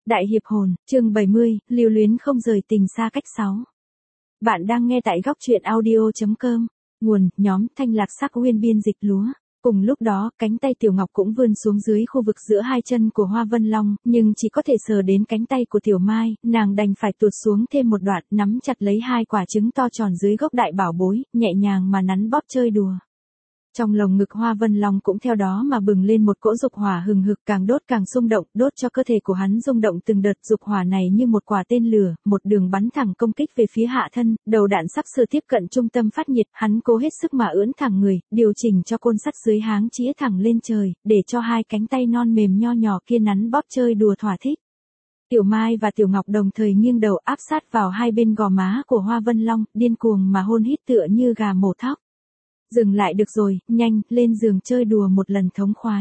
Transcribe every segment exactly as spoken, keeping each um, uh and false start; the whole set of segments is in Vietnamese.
Đại hiệp hồn, chương bảy mươi, lưu luyến không rời tình xa cách sáu. Bạn đang nghe tại góc truyện audio.com. Nguồn, nhóm, Thanh Lạc Sắc Uyên biên dịch lúa. Cùng lúc đó, cánh tay Tiểu Ngọc cũng vươn xuống dưới khu vực giữa hai chân của Hoa Vân Long, nhưng chỉ có thể sờ đến cánh tay của Tiểu Mai, nàng đành phải tuột xuống thêm một đoạn, nắm chặt lấy hai quả trứng to tròn dưới gốc đại bảo bối, nhẹ nhàng mà nắn bóp chơi đùa. Trong lồng ngực Hoa Vân Long cũng theo đó mà bừng lên một cỗ dục hỏa hừng hực, càng đốt càng xung động, đốt cho cơ thể của hắn rung động từng đợt. Dục hỏa này như một quả tên lửa, một đường bắn thẳng công kích về phía hạ thân, đầu đạn sắp sửa tiếp cận trung tâm phát nhiệt, hắn cố hết sức mà ưỡn thẳng người, điều chỉnh cho côn sắt dưới háng chĩa thẳng lên trời, để cho hai cánh tay non mềm nho nhỏ kia nắn bóp chơi đùa thỏa thích. Tiểu Mai và Tiểu Ngọc đồng thời nghiêng đầu áp sát vào hai bên gò má của Hoa Vân Long, điên cuồng mà hôn hít tựa như gà mổ thóc. Dừng lại được rồi, nhanh, lên giường chơi đùa một lần thống khoái.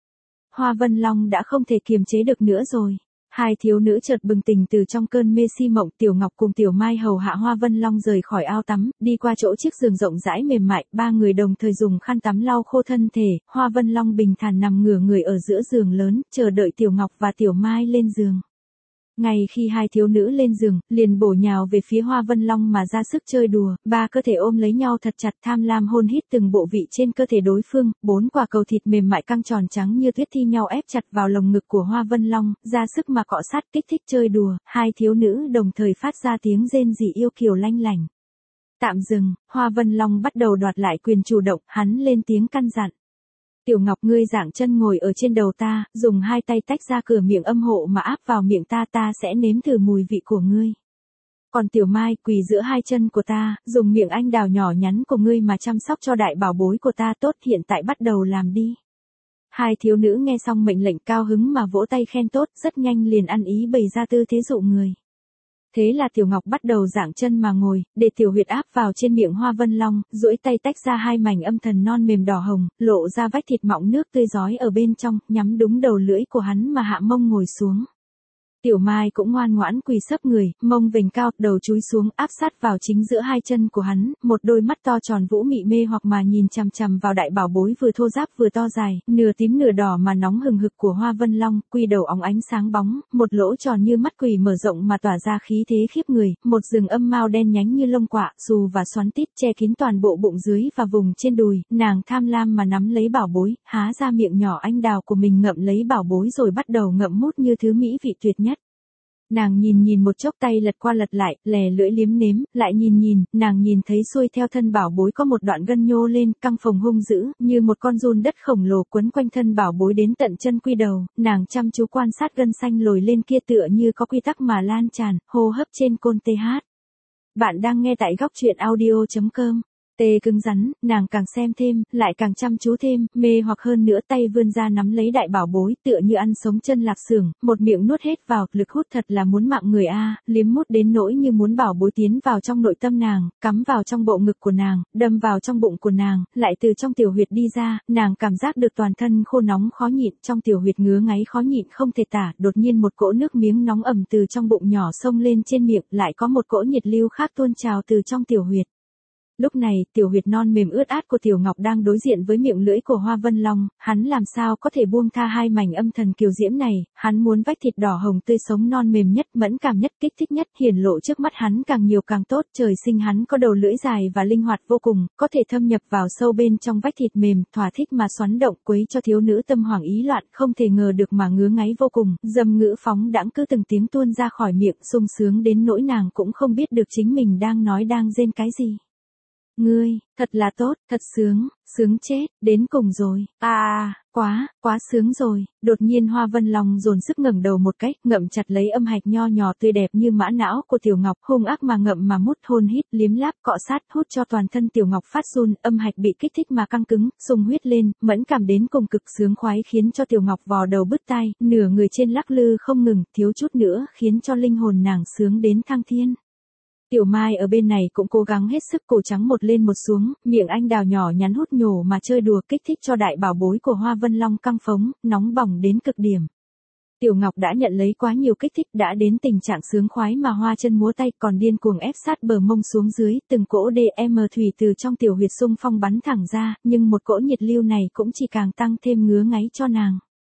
Hoa Vân Long đã không thể kiềm chế được nữa rồi. Hai thiếu nữ chợt bừng tỉnh từ trong cơn mê si mộng. Tiểu Ngọc cùng Tiểu Mai hầu hạ Hoa Vân Long rời khỏi ao tắm, đi qua chỗ chiếc giường rộng rãi mềm mại, ba người đồng thời dùng khăn tắm lau khô thân thể. Hoa Vân Long bình thản nằm ngửa người ở giữa giường lớn, chờ đợi Tiểu Ngọc và Tiểu Mai lên giường. Ngay khi hai thiếu nữ lên giường, liền bổ nhào về phía Hoa Vân Long mà ra sức chơi đùa, ba cơ thể ôm lấy nhau thật chặt, tham lam hôn hít từng bộ vị trên cơ thể đối phương, bốn quả cầu thịt mềm mại căng tròn trắng như tuyết thi nhau ép chặt vào lồng ngực của Hoa Vân Long, ra sức mà cọ sát kích thích chơi đùa, hai thiếu nữ đồng thời phát ra tiếng rên rỉ yêu kiều lanh lảnh. Tạm dừng, Hoa Vân Long bắt đầu đoạt lại quyền chủ động, hắn lên tiếng căn dặn. Tiểu Ngọc, ngươi dạng chân ngồi ở trên đầu ta, dùng hai tay tách ra cửa miệng âm hộ mà áp vào miệng ta, ta sẽ nếm thử mùi vị của ngươi. Còn Tiểu Mai, quỳ giữa hai chân của ta, dùng miệng anh đào nhỏ nhắn của ngươi mà chăm sóc cho đại bảo bối của ta. Tốt, hiện tại bắt đầu làm đi. Hai thiếu nữ nghe xong mệnh lệnh cao hứng mà vỗ tay khen tốt, rất nhanh liền ăn ý bày ra tư thế dụ người. Thế là Tiểu Ngọc bắt đầu dạng chân mà ngồi, để tiểu huyệt áp vào trên miệng Hoa Vân Long, duỗi tay tách ra hai mảnh âm thần non mềm đỏ hồng, lộ ra vách thịt mọng nước tươi rói ở bên trong, nhắm đúng đầu lưỡi của hắn mà hạ mông ngồi xuống. Tiểu Mai cũng ngoan ngoãn quỳ sấp người, mông vểnh cao, đầu chúi xuống, áp sát vào chính giữa hai chân của hắn, một đôi mắt to tròn vũ mị mê hoặc mà nhìn chằm chằm vào đại bảo bối vừa thô ráp vừa to dài, nửa tím nửa đỏ mà nóng hừng hực của Hoa Vân Long, quy đầu óng ánh sáng bóng, một lỗ tròn như mắt quỷ mở rộng mà tỏa ra khí thế khiếp người, một rừng âm mao đen nhánh như lông quạ, xù và xoắn tít che kín toàn bộ bụng dưới và vùng trên đùi, nàng tham lam mà nắm lấy bảo bối, há ra miệng nhỏ anh đào của mình ngậm lấy bảo bối rồi bắt đầu ngậm mút như thứ mỹ vị tuyệt nhất. Nàng nhìn nhìn một chốc, tay lật qua lật lại, lè lưỡi liếm nếm, lại nhìn nhìn, nàng nhìn thấy xuôi theo thân bảo bối có một đoạn gân nhô lên, căng phồng hung dữ, như một con giun đất khổng lồ quấn quanh thân bảo bối đến tận chân quy đầu, nàng chăm chú quan sát gân xanh lồi lên kia tựa như có quy tắc mà lan tràn, hô hấp trên côn tê hát. Bạn đang nghe tại góc truyện audio.com. Tê cứng rắn, nàng càng xem thêm, lại càng chăm chú thêm, mê hoặc hơn nữa, tay vươn ra nắm lấy đại bảo bối, tựa như ăn sống chân lạp xưởng, một miệng nuốt hết vào, lực hút thật là muốn mạng người a, liếm mút đến nỗi như muốn bảo bối tiến vào trong nội tâm nàng, cắm vào trong bộ ngực của nàng, đâm vào trong bụng của nàng, lại từ trong tiểu huyệt đi ra, nàng cảm giác được toàn thân khô nóng khó nhịn, trong tiểu huyệt ngứa ngáy khó nhịn không thể tả, đột nhiên một cỗ nước miếng nóng ẩm từ trong bụng nhỏ xông lên trên miệng, lại có một cỗ nhiệt lưu khác tuôn trào từ trong tiểu huyệt. Lúc này, tiểu huyệt non mềm ướt át của Tiểu Ngọc đang đối diện với miệng lưỡi của Hoa Vân Long, hắn làm sao có thể buông tha hai mảnh âm thần kiều diễm này, hắn muốn vách thịt đỏ hồng tươi sống non mềm nhất, mẫn cảm nhất, kích thích nhất, hiển lộ trước mắt hắn càng nhiều càng tốt, trời sinh hắn có đầu lưỡi dài và linh hoạt vô cùng, có thể thâm nhập vào sâu bên trong vách thịt mềm, thỏa thích mà xoắn động, quấy cho thiếu nữ tâm hoảng ý loạn, không thể ngờ được mà ngứa ngáy vô cùng, dâm ngữ phóng đãng cứ từng tiếng tuôn ra khỏi miệng, sung sướng đến nỗi nàng cũng không biết được chính mình đang nói đang rên cái gì. Ngươi, thật là tốt, thật sướng, sướng chết, đến cùng rồi, à, quá, quá sướng rồi, đột nhiên Hoa Vân Long dồn sức ngẩng đầu một cách, ngậm chặt lấy âm hạch nho nhỏ tươi đẹp như mã não của Tiểu Ngọc, hung ác mà ngậm mà mút hôn hít, liếm láp, cọ sát, hút cho toàn thân Tiểu Ngọc phát run, âm hạch bị kích thích mà căng cứng, sung huyết lên, mẫn cảm đến cùng cực, sướng khoái khiến cho Tiểu Ngọc vò đầu bứt tai, nửa người trên lắc lư không ngừng, thiếu chút nữa khiến cho linh hồn nàng sướng đến thăng thiên. Tiểu Mai ở bên này cũng cố gắng hết sức, cổ trắng một lên một xuống, miệng anh đào nhỏ nhắn hút nhổ mà chơi đùa, kích thích cho đại bảo bối của Hoa Vân Long căng phóng, nóng bỏng đến cực điểm. Tiểu Ngọc đã nhận lấy quá nhiều kích thích, đã đến tình trạng sướng khoái mà hoa chân múa tay, còn điên cuồng ép sát bờ mông xuống dưới, từng cỗ đê em thủy từ trong tiểu huyệt xung phong bắn thẳng ra, nhưng một cỗ nhiệt lưu này cũng chỉ càng tăng thêm ngứa ngáy cho nàng.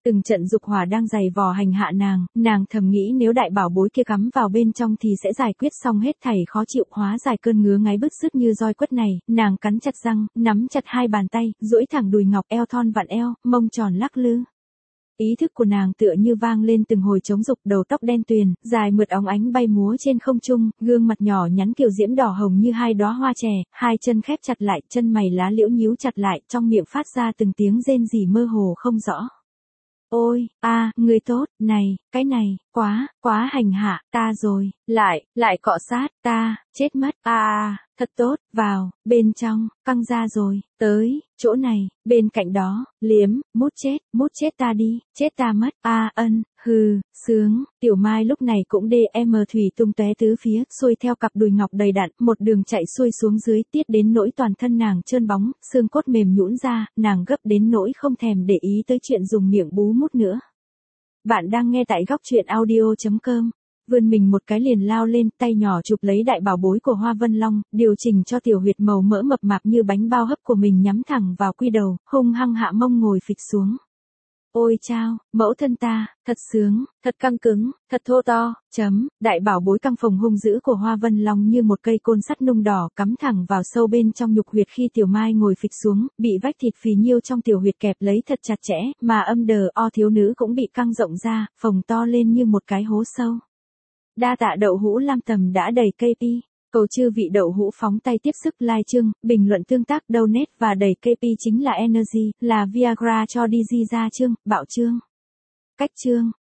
Từng trận dục hỏa đang giày vò hành hạ nàng, nàng thầm nghĩ nếu đại bảo bối kia cắm vào bên trong thì sẽ giải quyết xong hết thảy khó chịu, hóa giải cơn ngứa ngáy bứt rứt như roi quất này, nàng cắn chặt răng, nắm chặt hai bàn tay, duỗi thẳng đùi ngọc, eo thon vặn eo, mông tròn lắc lư. Ý thức của nàng tựa như vang lên từng hồi trống dục, đầu tóc đen tuyền, dài mượt óng ánh bay múa trên không trung, gương mặt nhỏ nhắn kiều diễm đỏ hồng như hai đóa hoa chè, hai chân khép chặt lại, chân mày lá liễu nhíu chặt lại, trong miệng phát ra từng tiếng rên rỉ mơ hồ không rõ. Ôi, a, à, người tốt, này, cái này, quá, quá hành hạ, ta rồi, lại, lại cọ sát, ta, chết mất, a à, thật tốt, vào, bên trong, căng ra rồi, tới, chỗ này, bên cạnh đó, liếm, mút chết, mút chết ta đi, chết ta mất, a à, ân, hừ, sướng, Tiểu Mai lúc này cũng đê em thủy tung tóe tứ phía, xuôi theo cặp đùi ngọc đầy đặn, một đường chạy xuôi xuống dưới, tiết đến nỗi toàn thân nàng trơn bóng, xương cốt mềm nhũn ra, nàng gấp đến nỗi không thèm để ý tới chuyện dùng miệng bú mút nữa. Bạn đang nghe tại góc truyện audio chấm com. Vươn mình một cái liền lao lên, tay nhỏ chụp lấy đại bảo bối của Hoa Vân Long, điều chỉnh cho tiểu huyệt màu mỡ mập mạp như bánh bao hấp của mình nhắm thẳng vào quy đầu, hung hăng hạ mông ngồi phịch xuống. Ôi chao, mẫu thân ta, thật sướng, thật căng cứng, thật thô to, chấm, đại bảo bối căng phồng hung dữ của Hoa Vân Long như một cây côn sắt nung đỏ cắm thẳng vào sâu bên trong nhục huyệt khi Tiểu Mai ngồi phịch xuống, bị vách thịt phì nhiêu trong tiểu huyệt kẹp lấy thật chặt chẽ, mà âm đờ o thiếu nữ cũng bị căng rộng ra, phồng to lên như một cái hố sâu. Đa tạ đậu hũ lam tầm đã đẩy ca pê. Cầu chư vị đậu hũ phóng tay tiếp sức like chương, bình luận tương tác donate và đẩy ca pê chính là Energy, là Viagra cho đi di ra chương, bạo chương. Cách chương.